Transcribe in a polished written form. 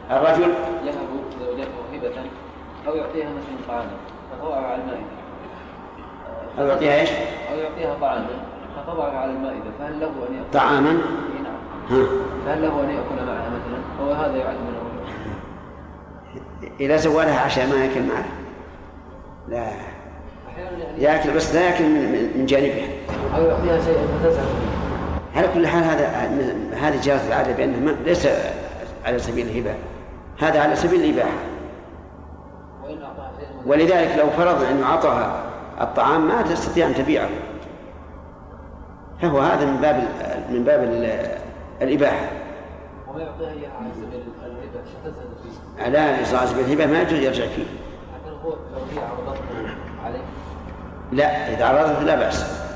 الرجل يهب زوجته هبة أو يعطيها مثلا طعاما فطوعها على المائدة، أو يعطيها إيش؟ أو يعطيها طعاما فطوعها على المائدة، فهل له أن يأكل طعاما؟ نعم. فهل له أن يأكل معها مثلا؟ هو هذا يعد من الرجل إذا سوالها عشاء ما يأكل معه؟ لا، يأكل بس لا يأكل من جانبها. أو يعطيها شيئا فتزهق. على كل حال هذه جرت العادة بأنه ليس على سبيل الهبة، هذا على سبيل الإباحة. ولذلك لو فرض أن يعطها الطعام ما تستطيع أن تبيعه، فهو هذا من باب الإباحة. وما يعطيها إياها على سبيل الهبة فتزهق فيه. على سبيل الهبة ما يجوز يرجع فيه. حتى لو هي عرضته عليه. لا، إذا عرضته لا بأس.